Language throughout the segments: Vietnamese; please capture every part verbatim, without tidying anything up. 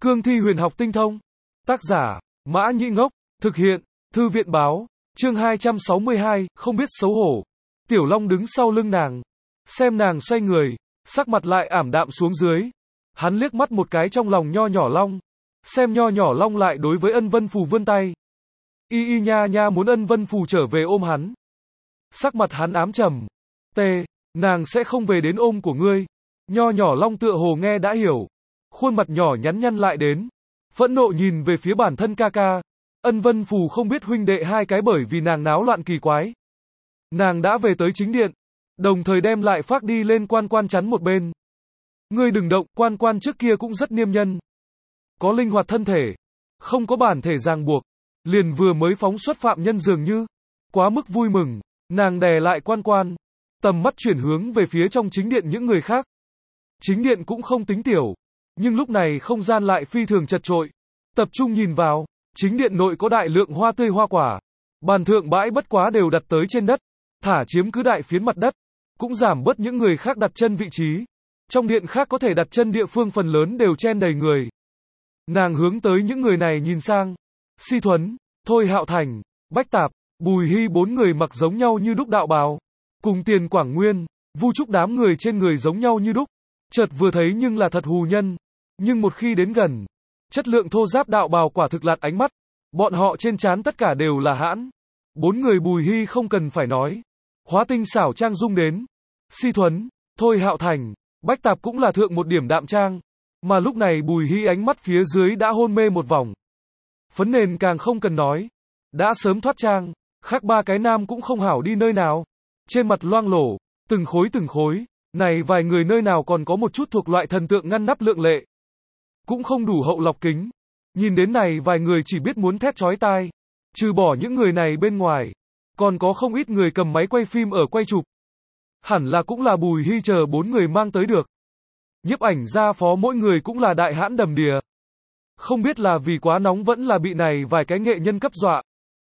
Cương thi huyền học tinh thông. Tác giả, Mã Nhĩ Ngốc. Thực hiện, Thư viện báo. Chương hai trăm sáu mươi hai, không biết xấu hổ. Tiểu Long đứng sau lưng nàng. Xem nàng xoay người, sắc mặt lại ảm đạm xuống dưới. Hắn liếc mắt một cái trong lòng nho nhỏ Long. Xem nho nhỏ Long lại đối với Ân Vân Phù vươn tay. Y y nha nha muốn Ân Vân Phù trở về ôm hắn. Sắc mặt hắn ám trầm. T, nàng sẽ không về đến ôm của ngươi. Nho nhỏ Long tựa hồ nghe đã hiểu. Khuôn mặt nhỏ nhắn nhăn lại đến. Phẫn nộ nhìn về phía bản thân ca ca. Ân Vân Phù không biết huynh đệ hai cái bởi vì nàng náo loạn kỳ quái. Nàng đã về tới chính điện. Đồng thời đem lại phát đi lên Quan Quan chắn một bên. Ngươi đừng động, Quan Quan trước kia cũng rất niêm nhân. Có linh hoạt thân thể. Không có bản thể ràng buộc. Liền vừa mới phóng xuất phạm nhân dường như. Quá mức vui mừng. Nàng đè lại Quan Quan. Tầm mắt chuyển hướng về phía trong chính điện những người khác. Chính điện cũng không tính tiểu. Nhưng lúc này không gian lại phi thường chật trội. Tập trung nhìn vào. Chính điện nội có đại lượng hoa tươi hoa quả. Bàn thượng bãi bất quá đều đặt tới trên đất. Thả chiếm cứ đại phiến mặt đất. Cũng giảm bớt những người khác đặt chân vị trí. Trong điện khác có thể đặt chân địa phương phần lớn đều chen đầy người. Nàng hướng tới những người này nhìn sang. Si Thuấn, Thôi Hạo Thành, Bách Tạp, Bùi Hy bốn người mặc giống nhau như đúc đạo bào. Cùng Tiền Quảng Nguyên, Vu Trúc đám người trên người giống nhau như đúc. Chợt vừa thấy nhưng là thật hù nhân. Nhưng một khi đến gần, chất lượng thô giáp đạo bào quả thực lạt ánh mắt. Bọn họ trên trán tất cả đều là hãn. Bốn người Bùi Hy không cần phải nói. Hóa tinh xảo trang dung đến. Si Thuấn, Thôi Hạo Thành, Bách Tạp cũng là thượng một điểm đạm trang. Mà lúc này Bùi Hy ánh mắt phía dưới đã hôn mê một vòng. Phấn nền càng không cần nói. Đã sớm thoát trang. Khác ba cái nam cũng không hảo đi nơi nào. Trên mặt loang lổ. Từng khối từng khối. Này vài người nơi nào còn có một chút thuộc loại thần tượng ngăn nắp lượng lệ. Cũng không đủ hậu lọc kính. Nhìn đến này vài người chỉ biết muốn thét chói tai. Trừ bỏ những người này bên ngoài. Còn có không ít người cầm máy quay phim ở quay chụp. Hẳn là cũng là Bùi Hy chờ bốn người mang tới được. Nhiếp ảnh gia phó mỗi người cũng là đại hãn đầm đìa. Không biết là vì quá nóng vẫn là bị này vài cái nghệ nhân cấp dọa.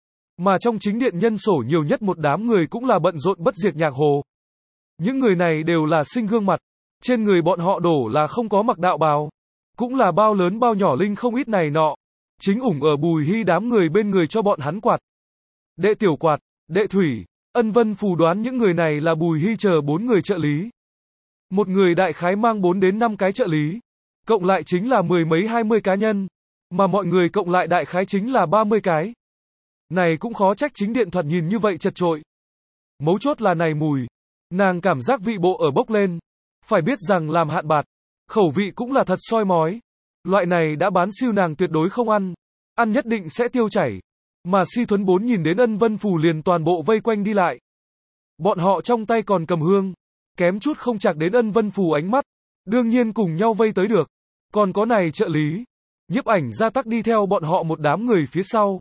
Mà trong chính điện nhân sổ nhiều nhất một đám người cũng là bận rộn bất diệt nhạc hồ. Những người này đều là sinh gương mặt. Trên người bọn họ đổ là không có mặc đạo bào. Cũng là bao lớn bao nhỏ linh không ít này nọ. Chính ủng ở Bùi Hy đám người bên người cho bọn hắn quạt. Đệ Tiểu Quạt, Đệ Thủy, Ân Vân Phù đoán những người này là Bùi Hy chờ bốn người trợ lý. Một người đại khái mang bốn đến năm cái trợ lý. Cộng lại chính là mười mấy hai mươi cá nhân. Mà mọi người cộng lại đại khái chính là ba mươi cái. Này cũng khó trách chính điện thoạt nhìn như vậy chật trội. Mấu chốt là này mùi. Nàng cảm giác vị bộ ở bốc lên. Phải biết rằng làm hạn bạt. Khẩu vị cũng là thật soi mói. Loại này đã bán siêu nàng tuyệt đối không ăn. Ăn nhất định sẽ tiêu chảy. Mà Si Thuấn bốn nhìn đến Ân Vân Phù liền toàn bộ vây quanh đi lại. Bọn họ trong tay còn cầm hương. Kém chút không chạc đến Ân Vân Phù ánh mắt. Đương nhiên cùng nhau vây tới được. Còn có này trợ lý. Nhiếp ảnh gia tắc đi theo bọn họ một đám người phía sau.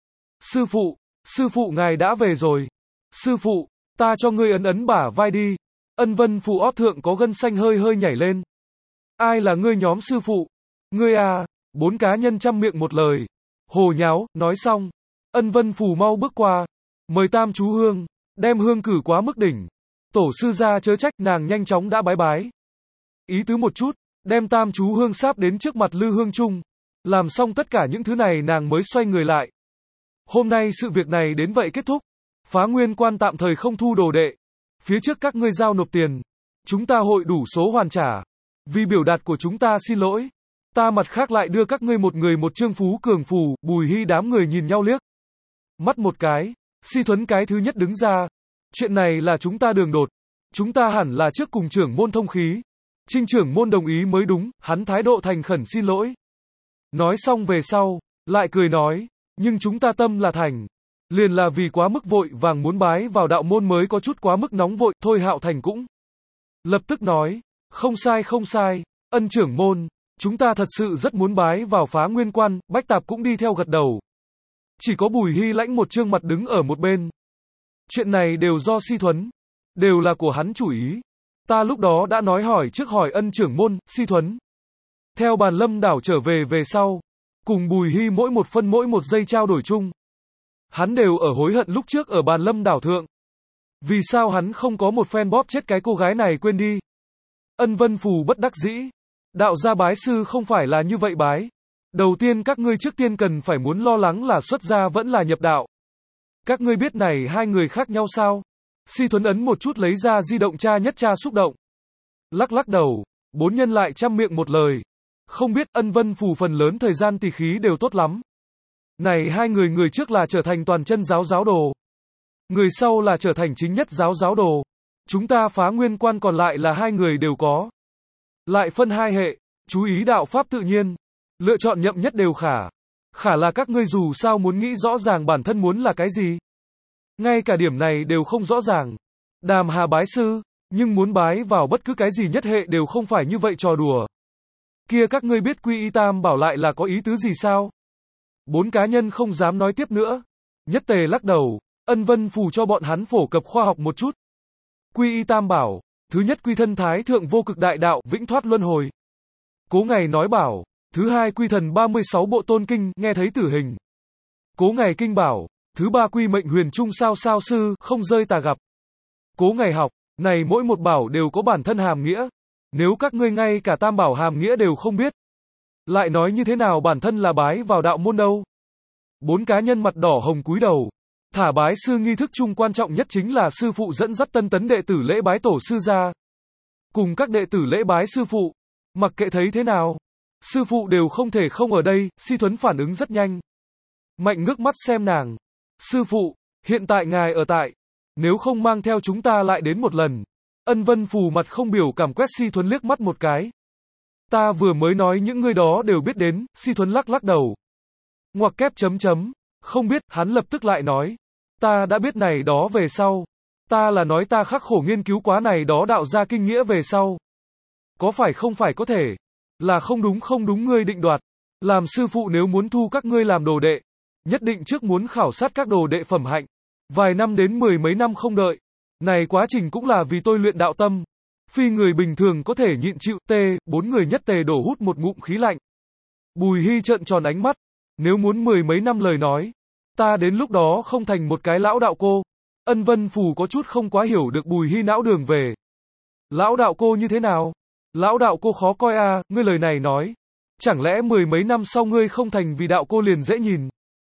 Sư phụ, sư phụ ngài đã về rồi. Sư phụ, ta cho ngươi ấn ấn bả vai đi. Ân Vân Phù ót thượng có gân xanh hơi hơi nhảy lên. Ai là ngươi nhóm sư phụ? Ngươi à, bốn cá nhân trăm miệng một lời. Hồ nháo, nói xong. Ân Vân Phù mau bước qua. Mời tam chú hương, đem hương cử quá mức đỉnh. Tổ sư ra chớ trách nàng nhanh chóng đã bái bái. Ý tứ một chút, đem tam chú hương sáp đến trước mặt lư hương chung. Làm xong tất cả những thứ này nàng mới xoay người lại. Hôm nay sự việc này đến vậy kết thúc. Phá Nguyên Quan tạm thời không thu đồ đệ. Phía trước các ngươi giao nộp tiền. Chúng ta hội đủ số hoàn trả. Vì biểu đạt của chúng ta xin lỗi. Ta mặt khác lại đưa các ngươi một người một trương phú cường phù. Bùi Hy đám người nhìn nhau liếc mắt một cái. Si Thuấn cái thứ nhất đứng ra. Chuyện này là chúng ta đường đột. Chúng ta hẳn là trước cùng trưởng môn thông khí. Trinh trưởng môn đồng ý mới đúng. Hắn thái độ thành khẩn xin lỗi. Nói xong về sau, lại cười nói. Nhưng chúng ta tâm là thành. Liền là vì quá mức vội vàng muốn bái vào đạo môn mới có chút quá mức nóng vội. Thôi Hạo Thành cũng lập tức nói. Không sai không sai. Ân trưởng môn. Chúng ta thật sự rất muốn bái vào Phá Nguyên Quan. Bách Tạp cũng đi theo gật đầu. Chỉ có Bùi Hy lãnh một trương mặt đứng ở một bên. Chuyện này đều do Si Thuấn. Đều là của hắn chủ ý. Ta lúc đó đã nói hỏi trước hỏi ân trưởng môn, Si Thuấn. Theo bàn lâm đảo trở về về sau. Cùng Bùi Hy mỗi một phân mỗi một giây trao đổi chung. Hắn đều ở hối hận lúc trước ở bàn lâm đảo thượng. Vì sao hắn không có một phen bóp chết cái cô gái này quên đi. Ân Vân Phù bất đắc dĩ. Đạo gia bái sư không phải là như vậy bái. Đầu tiên các ngươi trước tiên cần phải muốn lo lắng là xuất gia vẫn là nhập đạo. Các ngươi biết này hai người khác nhau sao? Si Thuấn ấn một chút lấy ra di động tra nhất tra xúc động. Lắc lắc đầu, bốn nhân lại chăm miệng một lời. Không biết Ân Vân Phù phần lớn thời gian tỳ khí đều tốt lắm. Này hai người người trước là trở thành toàn chân giáo giáo đồ. Người sau là trở thành chính nhất giáo giáo đồ. Chúng ta phá nguyên quan còn lại là hai người đều có. Lại phân hai hệ, chú ý đạo pháp tự nhiên. Lựa chọn nhậm nhất đều khả. Khả là các ngươi dù sao muốn nghĩ rõ ràng bản thân muốn là cái gì. Ngay cả điểm này đều không rõ ràng. Đàm Hà bái sư, nhưng muốn bái vào bất cứ cái gì nhất hệ đều không phải như vậy trò đùa. Kia các ngươi biết Quy Y Tam Bảo lại là có ý tứ gì sao? Bốn cá nhân không dám nói tiếp nữa. Nhất Tề lắc đầu, Ân Vân Phù cho bọn hắn phổ cập khoa học một chút. Quy Y Tam Bảo, thứ nhất quy thân thái thượng vô cực đại đạo, vĩnh thoát luân hồi. Cố Ngày nói bảo, thứ hai quy thần ba mươi sáu bộ tôn kinh, nghe thấy tử hình. Cố Ngày kinh bảo, thứ ba quy mệnh huyền trung sao sao sư, không rơi tà gặp. Cố Ngày học, này mỗi một bảo đều có bản thân hàm nghĩa. Nếu các ngươi ngay cả tam bảo hàm nghĩa đều không biết, lại nói như thế nào bản thân là bái vào đạo môn đâu. Bốn cá nhân mặt đỏ hồng cúi đầu. Thả bái sư nghi thức chung quan trọng nhất chính là sư phụ dẫn dắt tân tấn đệ tử lễ bái tổ sư ra. Cùng các đệ tử lễ bái sư phụ. Mặc kệ thấy thế nào, sư phụ đều không thể không ở đây. Si Thuấn phản ứng rất nhanh. Mạnh ngước mắt xem nàng. Sư phụ, hiện tại ngài ở tại. Nếu không mang theo chúng ta lại đến một lần. Ân Vân Phù mặt không biểu cảm quét Si Thuấn liếc mắt một cái. Ta vừa mới nói những người đó đều biết đến. Si Thuấn lắc lắc đầu. Ngoặc kép chấm chấm. Không biết, hắn lập tức lại nói. Ta đã biết này đó về sau. Ta là nói ta khắc khổ nghiên cứu quá này đó đạo ra kinh nghĩa về sau. Có phải không phải có thể. Là không đúng không đúng ngươi định đoạt. Làm sư phụ nếu muốn thu các ngươi làm đồ đệ. Nhất định trước muốn khảo sát các đồ đệ phẩm hạnh. Vài năm đến mười mấy năm không đợi. Này quá trình cũng là vì tôi luyện đạo tâm. Phi người bình thường có thể nhịn chịu. T, bốn người Nhất Tề đổ hút một ngụm khí lạnh. Bùi Hy trợn tròn ánh mắt. Nếu muốn mười mấy năm lời nói. Ta đến lúc đó không thành một cái lão đạo cô. Ân Vân Phù có chút không quá hiểu được Bùi Hy não đường về. Lão đạo cô như thế nào? Lão đạo cô khó coi à, ngươi lời này nói. Chẳng lẽ mười mấy năm sau ngươi không thành vì đạo cô liền dễ nhìn?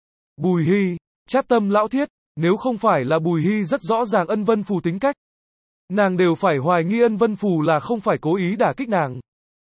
Bùi Hy, chát tâm lão thiết, nếu không phải là Bùi Hy rất rõ ràng Ân Vân Phù tính cách. Nàng đều phải hoài nghi Ân Vân Phù là không phải cố ý đả kích nàng.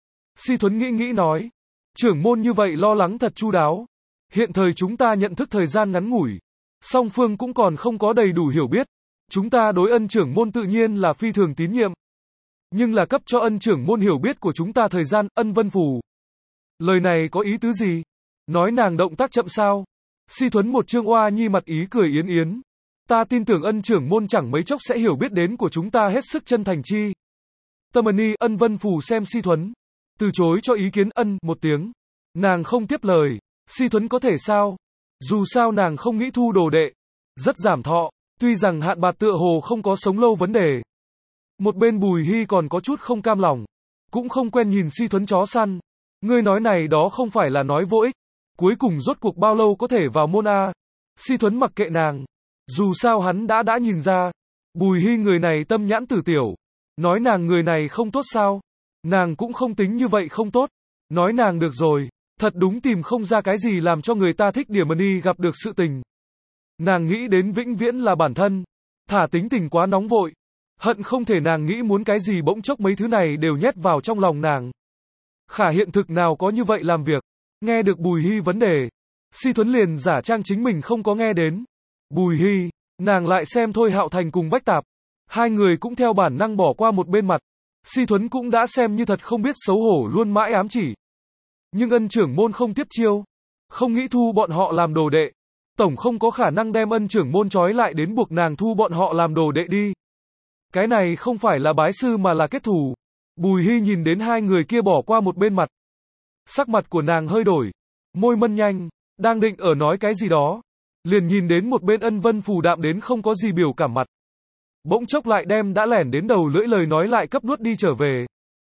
Si Thuấn nghĩ nghĩ nói. Trưởng môn như vậy lo lắng thật chu đáo. Hiện thời chúng ta nhận thức thời gian ngắn ngủi. Song phương cũng còn không có đầy đủ hiểu biết. Chúng ta đối Ân trưởng môn tự nhiên là phi thường tín nhiệm. Nhưng là cấp cho Ân trưởng môn hiểu biết của chúng ta thời gian, Ân Vân Phù. Lời này có ý tứ gì? Nói nàng động tác chậm sao? Si Thuấn một trương oa nhi mặt ý cười yến yến. Ta tin tưởng Ân trưởng môn chẳng mấy chốc sẽ hiểu biết đến của chúng ta hết sức chân thành chi. Tâm Ni, Ân Vân Phù xem Si Thuấn. Từ chối cho ý kiến Ân, một tiếng. Nàng không tiếp lời. Si Thuấn có thể sao? Dù sao nàng không nghĩ thu đồ đệ. Rất giảm thọ. Tuy rằng hạn bạt tựa hồ không có sống lâu vấn đề. Một bên Bùi Hy còn có chút không cam lòng. Cũng không quen nhìn Si Thuấn chó săn. Ngươi nói này đó không phải là nói vô ích. Cuối cùng rốt cuộc bao lâu có thể vào môn A. Si Thuấn mặc kệ nàng. Dù sao hắn đã đã nhìn ra. Bùi Hy người này tâm nhãn tử tiểu. Nói nàng người này không tốt sao? Nàng cũng không tính như vậy không tốt. Nói nàng được rồi. Thật đúng tìm không ra cái gì làm cho người ta thích điểm ni gặp được sự tình. Nàng nghĩ đến vĩnh viễn là bản thân. Thả tính tình quá nóng vội. Hận không thể nàng nghĩ muốn cái gì bỗng chốc mấy thứ này đều nhét vào trong lòng nàng. Khả hiện thực nào có như vậy làm việc. Nghe được Bùi Hy vấn đề. Si Thuấn liền giả trang chính mình không có nghe đến. Bùi Hy, nàng lại xem Thôi Hạo Thành cùng Bách Tạp. Hai người cũng theo bản năng bỏ qua một bên mặt. Si Thuấn cũng đã xem như thật không biết xấu hổ luôn mãi ám chỉ. Nhưng Ân trưởng môn không tiếp chiêu. Không nghĩ thu bọn họ làm đồ đệ. Tổng không có khả năng đem Ân trưởng môn trói lại đến buộc nàng thu bọn họ làm đồ đệ đi. Cái này không phải là bái sư mà là kết thù. Bùi Hy nhìn đến hai người kia bỏ qua một bên mặt. Sắc mặt của nàng hơi đổi. Môi mân nhanh. Đang định ở nói cái gì đó. Liền nhìn đến một bên Ân Vân Phù đạm đến không có gì biểu cảm mặt. Bỗng chốc lại đem đã lẻn đến đầu lưỡi lời nói lại cấp nuốt đi trở về.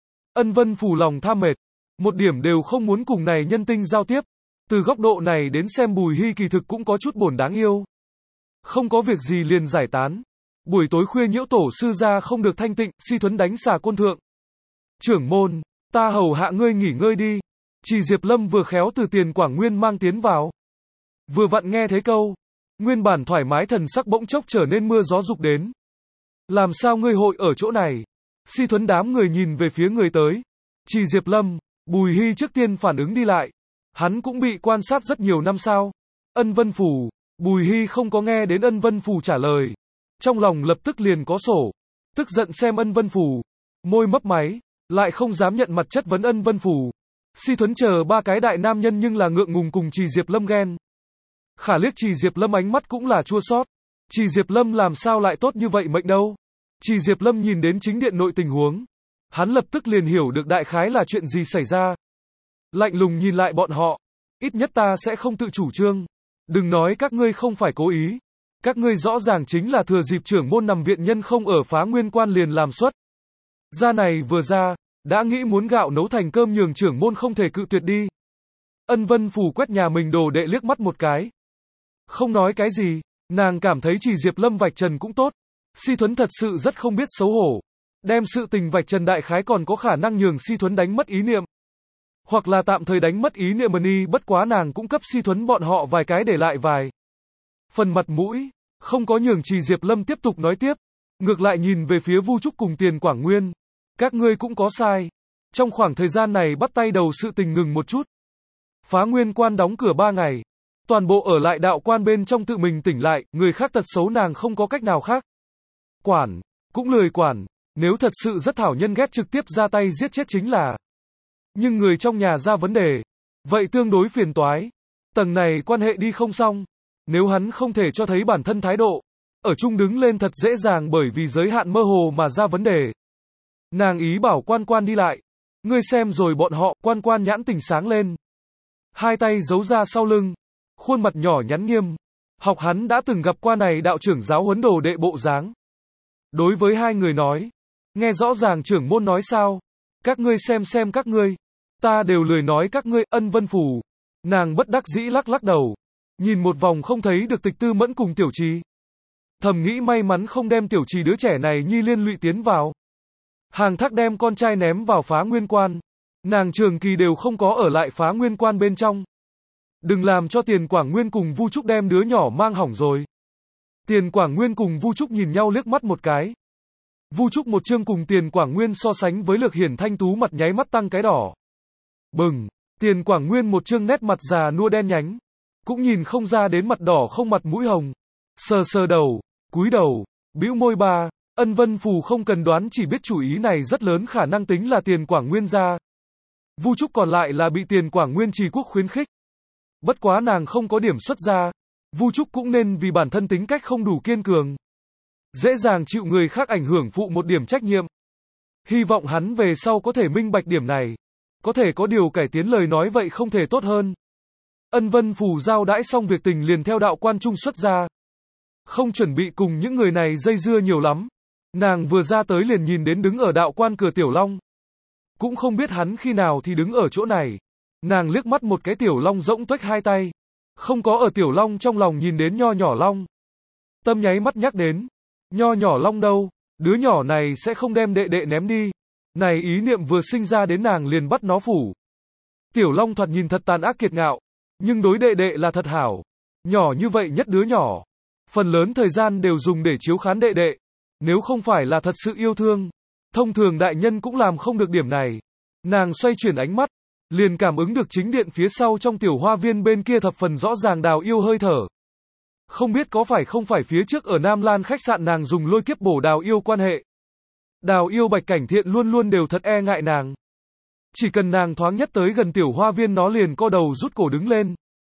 Ân Vân Phù lòng tham mệt. Một điểm đều không muốn cùng này nhân tinh giao tiếp. Từ góc độ này đến xem Bùi Hy kỳ thực cũng có chút buồn đáng yêu. Không có việc gì liền giải tán. Buổi tối khuya nhiễu tổ sư ra không được thanh tịnh, Si Thuấn đánh xà côn thượng. Trưởng môn, ta hầu hạ ngươi nghỉ ngơi đi. Chỉ Diệp Lâm vừa khéo từ Tiền Quảng Nguyên mang tiến vào. Vừa vặn nghe thấy câu, nguyên bản thoải mái thần sắc bỗng chốc trở nên mưa gió dục đến. Làm sao ngươi hội ở chỗ này? Si Thuấn đám người nhìn về phía người tới. Chỉ Diệp Lâm, Bùi Hy trước tiên phản ứng đi lại. Hắn cũng bị quan sát rất nhiều năm sao. Ân Vân Phủ, Bùi Hy không có nghe đến Ân Vân Phủ trả lời. Trong lòng lập tức liền có sổ. Tức giận xem Ân Vân Phủ. Môi mấp máy, lại không dám nhận mặt chất vấn Ân Vân Phủ. Si Thuấn chờ ba cái đại nam nhân nhưng là ngượng ngùng cùng Chỉ Diệp Lâm ghen. Khả liếc Chỉ Diệp Lâm ánh mắt cũng là chua xót. Chỉ Diệp Lâm làm sao lại tốt như vậy mệnh đâu. Chỉ Diệp Lâm nhìn đến chính điện nội tình huống. Hắn lập tức liền hiểu được đại khái là chuyện gì xảy ra. Lạnh lùng nhìn lại bọn họ. Ít nhất ta sẽ không tự chủ trương. Đừng nói các ngươi không phải cố ý. Các ngươi rõ ràng chính là thừa dịp trưởng môn nằm viện nhân không ở Phá Nguyên Quan liền làm xuất. Ra này vừa ra, đã nghĩ muốn gạo nấu thành cơm nhường trưởng môn không thể cự tuyệt đi. Ân Vân Phủ quét nhà mình đồ đệ liếc mắt một cái. Không nói cái gì, nàng cảm thấy Chỉ Diệp Lâm vạch trần cũng tốt. Si Thuấn thật sự rất không biết xấu hổ. Đem sự tình vạch trần đại khái còn có khả năng nhường Si Thuấn đánh mất ý niệm. Hoặc là tạm thời đánh mất ý niệm mần y, bất quá nàng cũng cấp Si Thuấn bọn họ vài cái để lại vài phần mặt mũi, không có nhường Chỉ Diệp Lâm tiếp tục nói tiếp. Ngược lại nhìn về phía Vu Trúc cùng Tiền Quảng Nguyên. Các ngươi cũng có sai. Trong khoảng thời gian này bắt tay đầu sự tình ngừng một chút. Phá Nguyên Quan đóng cửa ba ngày. Toàn bộ ở lại đạo quan bên trong tự mình tỉnh lại, người khác tật xấu nàng không có cách nào khác. Quản, cũng lười quản, nếu thật sự rất thảo nhân ghét trực tiếp ra tay giết chết chính là. Nhưng người trong nhà ra vấn đề, vậy tương đối phiền toái. Tầng này quan hệ đi không xong. Nếu hắn không thể cho thấy bản thân thái độ, ở chung đứng lên thật dễ dàng bởi vì giới hạn mơ hồ mà ra vấn đề. Nàng ý bảo Quan Quan đi lại. Ngươi xem rồi bọn họ, Quan Quan nhãn tình sáng lên. Hai tay giấu ra sau lưng, khuôn mặt nhỏ nhắn nghiêm. Học hắn đã từng gặp qua này đạo trưởng giáo huấn đồ đệ bộ dáng. Đối với hai người nói, nghe rõ ràng trưởng môn nói sao? Các ngươi xem xem các ngươi, ta đều lười nói các ngươi. Ân Vân Phủ. Nàng bất đắc dĩ lắc lắc đầu, nhìn một vòng không thấy được Tịch Tư Mẫn cùng Tiểu Trì. Thầm nghĩ may mắn không đem Tiểu Trì đứa trẻ này nhi liên lụy tiến vào. Hàng Thác đem con trai ném vào Phá Nguyên Quan. Nàng trường kỳ đều không có ở lại Phá Nguyên Quan bên trong. Đừng làm cho Tiền Quảng Nguyên cùng Vu Trúc đem đứa nhỏ mang hỏng rồi. Tiền Quảng Nguyên cùng Vu Trúc nhìn nhau liếc mắt một cái. Vu Trúc một chương cùng Tiền Quảng Nguyên so sánh với Lược Hiển thanh tú mặt nháy mắt tăng cái đỏ bừng. Tiền Quảng Nguyên một chương nét mặt già nua đen nhánh, cũng nhìn không ra đến mặt đỏ không mặt mũi hồng. Sờ sờ đầu, cúi đầu, bĩu môi ba. Ân Vân Phù không cần đoán chỉ biết chủ ý này rất lớn khả năng tính là Tiền Quảng Nguyên ra. Vu Trúc còn lại là bị Tiền Quảng Nguyên trì quốc khuyến khích. Bất quá nàng không có điểm xuất ra. Vu Trúc cũng nên vì bản thân tính cách không đủ kiên cường, dễ dàng chịu người khác ảnh hưởng phụ một điểm trách nhiệm. Hy vọng hắn về sau có thể minh bạch điểm này. Có thể có điều cải tiến lời nói vậy không thể tốt hơn. Ân Vân Phù giao đãi xong việc tình liền theo đạo quan trung xuất ra. Không chuẩn bị cùng những người này dây dưa nhiều lắm. Nàng vừa ra tới liền nhìn đến đứng ở đạo quan cửa Tiểu Long. Cũng không biết hắn khi nào thì đứng ở chỗ này. Nàng liếc mắt một cái Tiểu Long rỗng tuếch hai tay. Không có ở Tiểu Long trong lòng nhìn đến nho nhỏ Long. Tâm nháy mắt nhắc đến. Nho nhỏ Long đâu? Đứa nhỏ này sẽ không đem đệ đệ ném đi. Này ý niệm vừa sinh ra đến nàng liền bắt nó phủ. Tiểu Long thoạt nhìn thật tàn ác kiệt ngạo. Nhưng đối đệ đệ là thật hảo. Nhỏ như vậy nhất đứa nhỏ. Phần lớn thời gian đều dùng để chiếu khán đệ đệ. Nếu không phải là thật sự yêu thương, thông thường đại nhân cũng làm không được điểm này. Nàng xoay chuyển ánh mắt, liền cảm ứng được chính điện phía sau trong tiểu hoa viên bên kia thập phần rõ ràng Đào Yêu hơi thở. Không biết có phải không phải phía trước ở Nam Lan khách sạn nàng dùng lôi kiếp bổ Đào Yêu quan hệ. Đào Yêu Bạch Cảnh Thiện luôn luôn đều thật e ngại nàng. Chỉ cần nàng thoáng nhất tới gần tiểu hoa viên nó liền co đầu rút cổ đứng lên.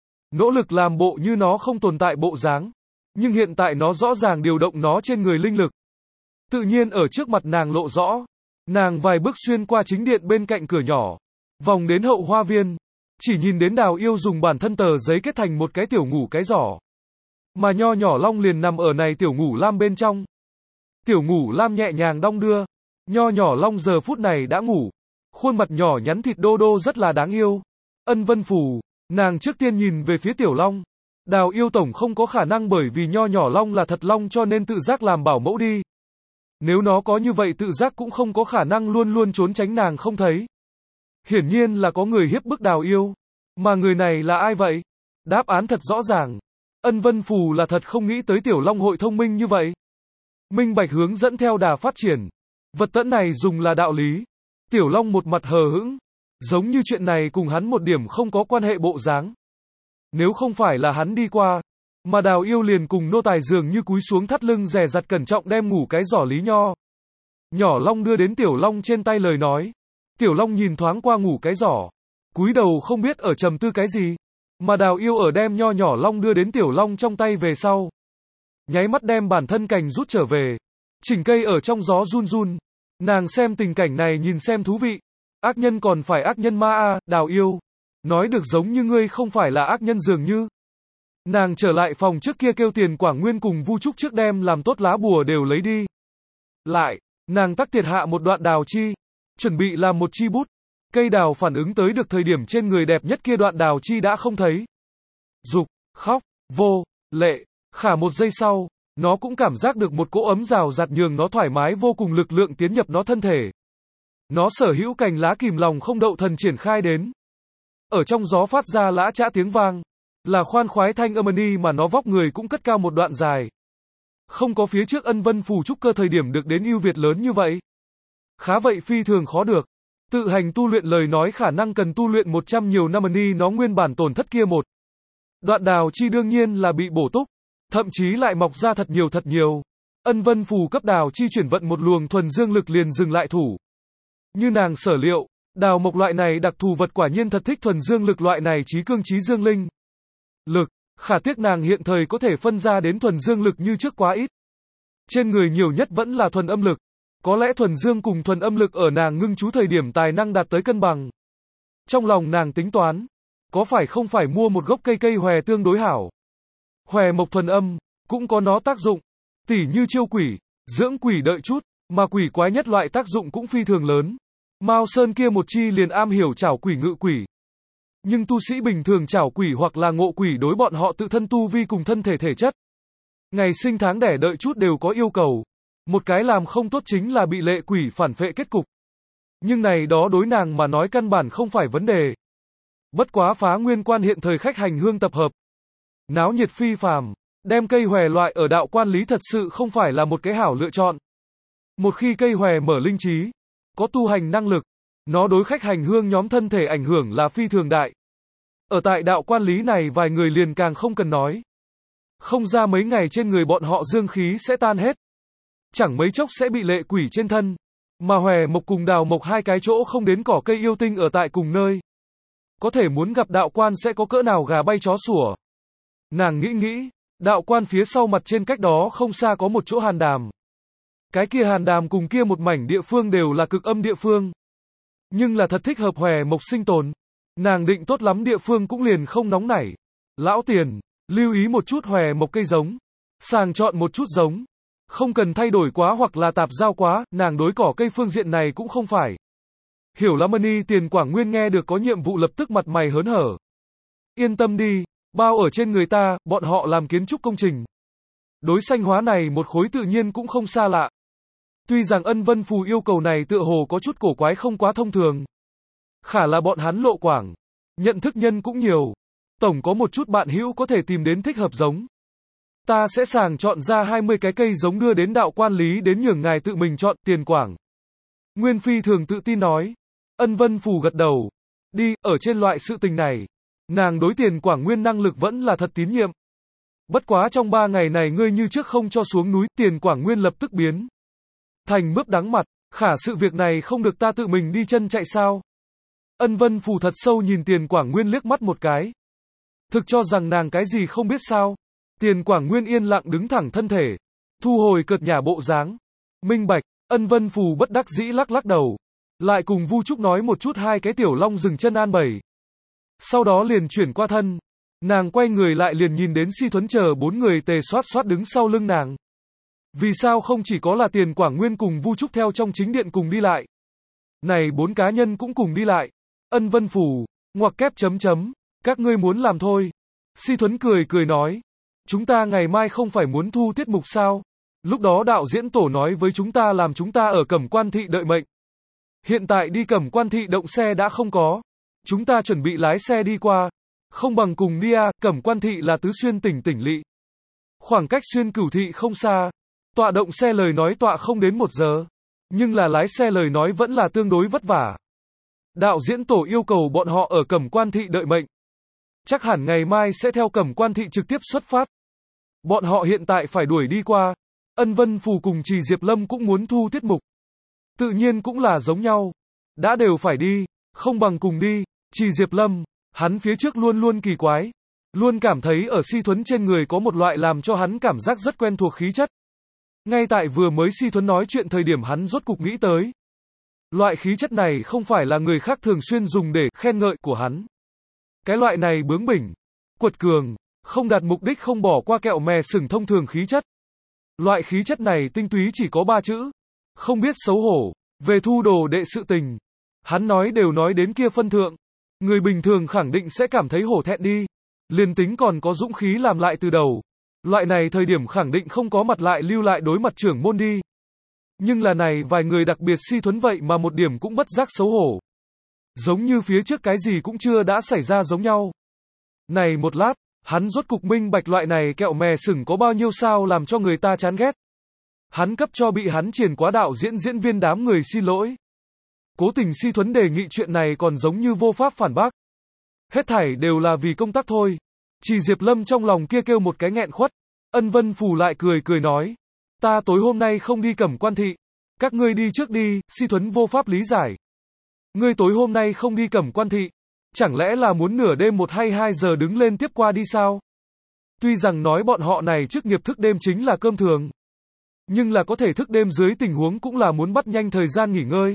Nỗ lực làm bộ như nó không tồn tại bộ dáng. Nhưng hiện tại nó rõ ràng điều động nó trên người linh lực. Tự nhiên ở trước mặt nàng lộ rõ. Nàng vài bước xuyên qua chính điện bên cạnh cửa nhỏ, vòng đến hậu hoa viên. Chỉ nhìn đến Đào Yêu dùng bản thân tờ giấy kết thành một cái tiểu ngủ cái giỏ. Mà nho nhỏ Long liền nằm ở này tiểu ngủ lam bên trong. Tiểu ngủ lam nhẹ nhàng đong đưa. Nho nhỏ Long giờ phút này đã ngủ. Khuôn mặt nhỏ nhắn thịt đô đô rất là đáng yêu. Ân Vân Phù, nàng trước tiên nhìn về phía tiểu Long. Đào Yêu tổng không có khả năng bởi vì nho nhỏ Long là thật Long cho nên tự giác làm bảo mẫu đi. Nếu nó có như vậy tự giác cũng không có khả năng luôn luôn trốn tránh nàng không thấy. Hiển nhiên là có người hiếp bức Đào Yêu. Mà người này là ai vậy? Đáp án thật rõ ràng. Ân Vân Phù là thật không nghĩ tới Tiểu Long hội thông minh như vậy. Minh bạch hướng dẫn theo đà phát triển. Vật tẫn này dùng là đạo lý. Tiểu Long một mặt hờ hững. Giống như chuyện này cùng hắn một điểm không có quan hệ bộ dáng. Nếu không phải là hắn đi qua, mà Đào Yêu liền cùng nô tài dường như cúi xuống thắt lưng dè dặt cẩn trọng đem ngủ cái giỏ lý nho. Nhỏ Long đưa đến Tiểu Long trên tay lời nói. Tiểu Long nhìn thoáng qua ngủ cái giỏ. Cúi đầu không biết ở trầm tư cái gì. Mà Đào Yêu ở đem nho nhỏ Long đưa đến Tiểu Long trong tay về sau. Nháy mắt đem bản thân cành rút trở về. Chỉnh cây ở trong gió run run. Nàng xem tình cảnh này nhìn xem thú vị. Ác nhân còn phải ác nhân ma a, Đào Yêu. Nói được giống như ngươi không phải là ác nhân dường như. Nàng trở lại phòng trước kia kêu Tiền Quảng Nguyên cùng Vu Trúc trước đem làm tốt lá bùa đều lấy đi. Lại, nàng tắc tiệt hạ một đoạn đào chi. Chuẩn bị làm một chi bút. Cây đào phản ứng tới được thời điểm trên người đẹp nhất kia đoạn đào chi đã không thấy. Dục, khóc, vô, lệ, khả một giây sau, nó cũng cảm giác được một cỗ ấm rào rạt nhường nó thoải mái vô cùng lực lượng tiến nhập nó thân thể. Nó sở hữu cành lá kìm lòng không đậu thần triển khai đến. Ở trong gió phát ra lã chã tiếng vang. Là khoan khoái thanh âm đi mà nó vóc người cũng cất cao một đoạn dài. Không có phía trước Ân Vân Phù trúc cơ thời điểm được đến ưu việt lớn như vậy. Khá vậy phi thường khó được. Tự hành tu luyện lời nói khả năng cần tu luyện một trăm nhiều năm đi nó nguyên bản tổn thất kia một. Đoạn đào chi đương nhiên là bị bổ túc. Thậm chí lại mọc ra thật nhiều thật nhiều. Ân Vân Phù cấp đào chi chuyển vận một luồng thuần dương lực liền dừng lại thủ. Như nàng sở liệu, đào mộc loại này đặc thù vật quả nhiên thật thích thuần dương lực loại này trí cương trí dương linh. Lực, khả tiếc nàng hiện thời có thể phân ra đến thuần dương lực như trước quá ít. Trên người nhiều nhất vẫn là thuần âm lực. Có lẽ thuần dương cùng thuần âm lực ở nàng ngưng chú thời điểm tài năng đạt tới cân bằng. Trong lòng nàng tính toán, có phải không phải mua một gốc cây cây hòe tương đối hảo. Hòe mộc thuần âm, cũng có nó tác dụng, tỉ như chiêu quỷ, dưỡng quỷ đợi chút, mà quỷ quái nhất loại tác dụng cũng phi thường lớn. Mao Sơn kia một chi liền am hiểu chảo quỷ ngự quỷ. Nhưng tu sĩ bình thường chảo quỷ hoặc là ngộ quỷ đối bọn họ tự thân tu vi cùng thân thể thể chất. Ngày sinh tháng đẻ đợi chút đều có yêu cầu. Một cái làm không tốt chính là bị lệ quỷ phản phệ kết cục. Nhưng này đó đối nàng mà nói căn bản không phải vấn đề. Bất quá Phá Nguyên Quan hiện thời khách hành hương tập hợp. Náo nhiệt phi phàm, đem cây hòe loại ở đạo quan lý thật sự không phải là một cái hảo lựa chọn. Một khi cây hòe mở linh trí, có tu hành năng lực, nó đối khách hành hương nhóm thân thể ảnh hưởng là phi thường đại. Ở tại đạo quan lý này vài người liền càng không cần nói. Không ra mấy ngày trên người bọn họ dương khí sẽ tan hết. Chẳng mấy chốc sẽ bị lệ quỷ trên thân. Mà hòe mộc cùng đào mộc hai cái chỗ không đến cỏ cây yêu tinh ở tại cùng nơi. Có thể muốn gặp đạo quan sẽ có cỡ nào gà bay chó sủa. Nàng nghĩ nghĩ, đạo quan phía sau mặt trên cách đó không xa có một chỗ hàn đàm. Cái kia hàn đàm cùng kia một mảnh địa phương đều là cực âm địa phương. Nhưng là thật thích hợp hòe mộc sinh tồn. Nàng định tốt lắm địa phương cũng liền không nóng nảy. Lão Tiền, lưu ý một chút hòe mộc cây giống. Sàng chọn một chút giống. Không cần thay đổi quá hoặc là tạp giao quá, nàng đối cỏ cây phương diện này cũng không phải. Hiểu lắm ân. Tiền Quảng Nguyên nghe được có nhiệm vụ lập tức mặt mày hớn hở. Yên tâm đi, bao ở trên người ta, bọn họ làm kiến trúc công trình. Đối sanh hóa này một khối tự nhiên cũng không xa lạ. Tuy rằng Ân Vân Phù yêu cầu này tựa hồ có chút cổ quái không quá thông thường. Khả là bọn hắn lộ quảng. Nhận thức nhân cũng nhiều. Tổng có một chút bạn hữu có thể tìm đến thích hợp giống. Ta sẽ sàng chọn ra hai mươi cái cây giống đưa đến đạo quan lý đến nhường ngài tự mình chọn. Tiền Quảng Nguyên phi thường tự tin nói. Ân Vân Phù gật đầu. Đi, ở trên loại sự tình này. Nàng đối Tiền Quảng Nguyên năng lực vẫn là thật tín nhiệm. Bất quá trong ba ngày này ngươi như trước không cho xuống núi. Tiền Quảng Nguyên lập tức biến thành mướp đắng mặt. Khả sự việc này không được ta tự mình đi chân chạy sao? Ân Vân Phù thật sâu nhìn Tiền Quảng Nguyên liếc mắt một cái. Thực cho rằng nàng cái gì không biết sao? Tiền Quảng Nguyên yên lặng đứng thẳng thân thể. Thu hồi cợt nhả bộ dáng. Minh bạch, Ân Vân Phù bất đắc dĩ lắc lắc đầu. Lại cùng Vu Trúc nói một chút hai cái tiểu long dừng chân an bày. Sau đó liền chuyển qua thân. Nàng quay người lại liền nhìn đến Si Thuấn chờ bốn người tề xoát xoát đứng sau lưng nàng. Vì sao không chỉ có là Tiền Quảng Nguyên cùng Vu Trúc theo trong chính điện cùng đi lại. Này bốn cá nhân cũng cùng đi lại. Ân Vân Phù, ngoặc kép chấm chấm, các ngươi muốn làm thôi. Si Thuấn cười cười nói. Chúng ta ngày mai không phải muốn thu tiết mục sao? Lúc đó đạo diễn tổ nói với chúng ta làm chúng ta ở Cẩm Quan thị đợi mệnh. Hiện tại đi Cẩm Quan thị động xe đã không có. Chúng ta chuẩn bị lái xe đi qua. Không bằng cùng đi à, Cẩm Quan thị là tứ xuyên tỉnh tỉnh lỵ. Khoảng cách xuyên cửu thị không xa. Tọa động xe lời nói tọa không đến một giờ. Nhưng là lái xe lời nói vẫn là tương đối vất vả. Đạo diễn tổ yêu cầu bọn họ ở Cẩm Quan thị đợi mệnh. Chắc hẳn ngày mai sẽ theo Cẩm Quan thị trực tiếp xuất phát. Bọn họ hiện tại phải đuổi đi qua. Ân Vân Phù cùng Trì Diệp Lâm cũng muốn thu tiết mục. Tự nhiên cũng là giống nhau. Đã đều phải đi, không bằng cùng đi. Trì Diệp Lâm, hắn phía trước luôn luôn kỳ quái. Luôn cảm thấy ở Si Thuấn trên người có một loại làm cho hắn cảm giác rất quen thuộc khí chất. Ngay tại vừa mới Si Thuấn nói chuyện thời điểm hắn rốt cục nghĩ tới. Loại khí chất này không phải là người khác thường xuyên dùng để khen ngợi của hắn. Cái loại này bướng bỉnh, quật cường, không đạt mục đích không bỏ qua kẹo mè sừng thông thường khí chất. Loại khí chất này tinh túy chỉ có ba chữ. Không biết xấu hổ. Về thu đồ đệ sự tình. Hắn nói đều nói đến kia phân thượng. Người bình thường khẳng định sẽ cảm thấy hổ thẹn đi. Liền tính còn có dũng khí làm lại từ đầu. Loại này thời điểm khẳng định không có mặt lại lưu lại đối mặt trưởng môn đi. Nhưng là này vài người đặc biệt Si Thuấn vậy mà một điểm cũng bất giác xấu hổ. Giống như phía trước cái gì cũng chưa đã xảy ra giống nhau. Này một lát, hắn rốt cục minh bạch loại này kẹo mè sừng có bao nhiêu sao làm cho người ta chán ghét. Hắn cấp cho bị hắn triển quá đạo diễn diễn viên đám người xin lỗi. Cố tình Si Thuấn đề nghị chuyện này còn giống như vô pháp phản bác. Hết thảy đều là vì công tác thôi. Trì Diệp Lâm trong lòng kia kêu một cái nghẹn khuất. Ân Vân Phù lại cười cười nói. Ta tối hôm nay không đi Cẩm Quan thị. Các ngươi đi trước đi, Si Thuấn vô pháp lý giải. Ngươi tối hôm nay không đi Cẩm Quan thị. Chẳng lẽ là muốn nửa đêm một hay hai giờ đứng lên tiếp qua đi sao? Tuy rằng nói bọn họ này chức nghiệp thức đêm chính là cơm thường. Nhưng là có thể thức đêm dưới tình huống cũng là muốn bắt nhanh thời gian nghỉ ngơi.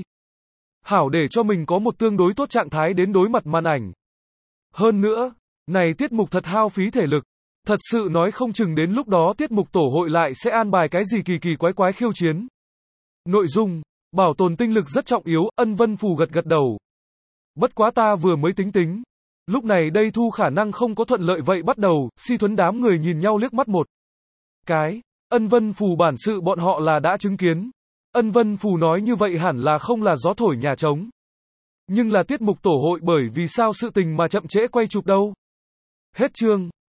Hảo để cho mình có một tương đối tốt trạng thái đến đối mặt màn ảnh. Hơn nữa, này tiết mục thật hao phí thể lực. Thật sự nói không chừng đến lúc đó tiết mục tổ hội lại sẽ an bài cái gì kỳ kỳ quái quái khiêu chiến. Nội dung, bảo tồn tinh lực rất trọng yếu, Ân Vân Phù gật gật đầu. Bất quá ta vừa mới tính tính. Lúc này đây thu khả năng không có thuận lợi vậy bắt đầu, Si Thuấn đám người nhìn nhau liếc mắt một cái. Ân Vân Phù bản sự bọn họ là đã chứng kiến. Ân Vân Phù nói như vậy hẳn là không là gió thổi nhà trống. Nhưng là tiết mục tổ hội bởi vì sao sự tình mà chậm trễ quay chụp đâu. Hết chương.